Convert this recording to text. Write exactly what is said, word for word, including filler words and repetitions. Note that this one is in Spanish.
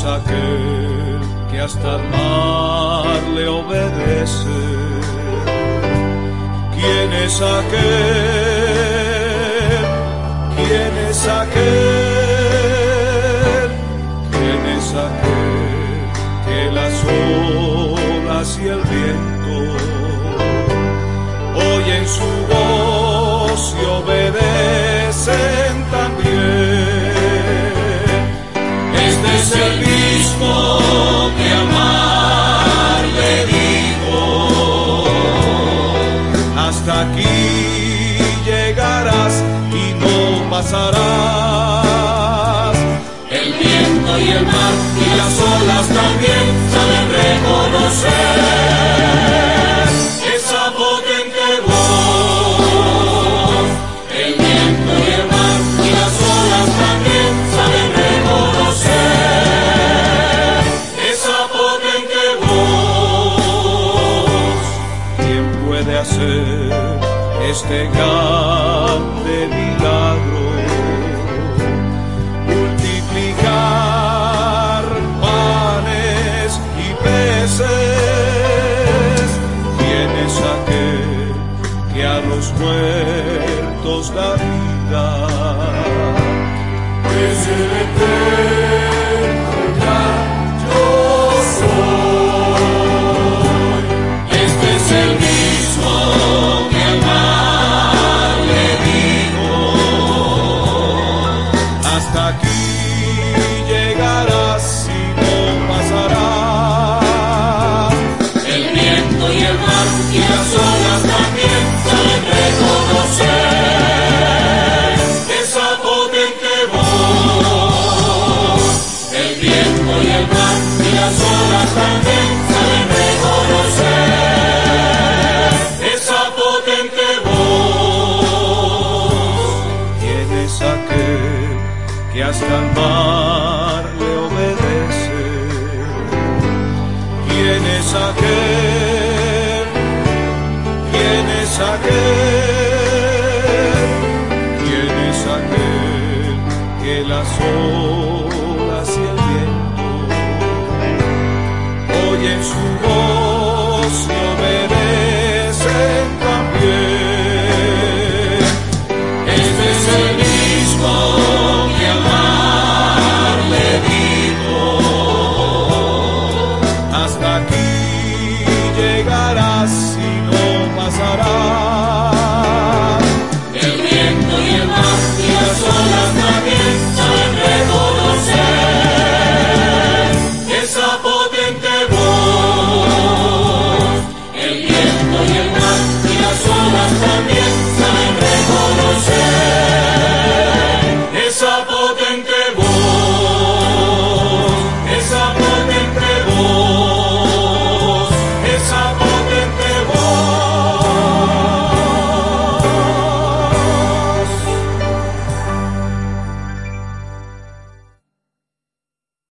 aquel que hasta el mar le obedece? ¿Quién es aquel? ¿Quién es aquel? ¿Quién es aquel que las olas y el viento oyen su voz y obedecen también? Este es el mismo que amar le dijo: hasta aquí llegarás y no pasarás. El viento y el mar y las olas también saben reconocer esa potente voz. El viento y el mar y las olas también saben reconocer esa potente voz. ¿Quién puede hacer este grande milagro? Multiplicar panes y peces. ¿Quién es aquel que a los muertos da vida? Es el eterno ya yo soy. Este es el mismo que al mar le dijo: hasta aquí llegarás y no pasarás. El viento y el mar y las olas también saben reconocer esa potente voz. El viento y el mar y las olas también saben reconocer esa potente voz. ¿Quién es aquel que hasta el mar le obedece? ¿Quién es aquel? ¿Quién es aquel? ¿Quién es aquel que las olas y el viento oyen su voz y obedecen también? Este es el mismo que al mar le dijo: hasta aquí llegarás y no pasarás.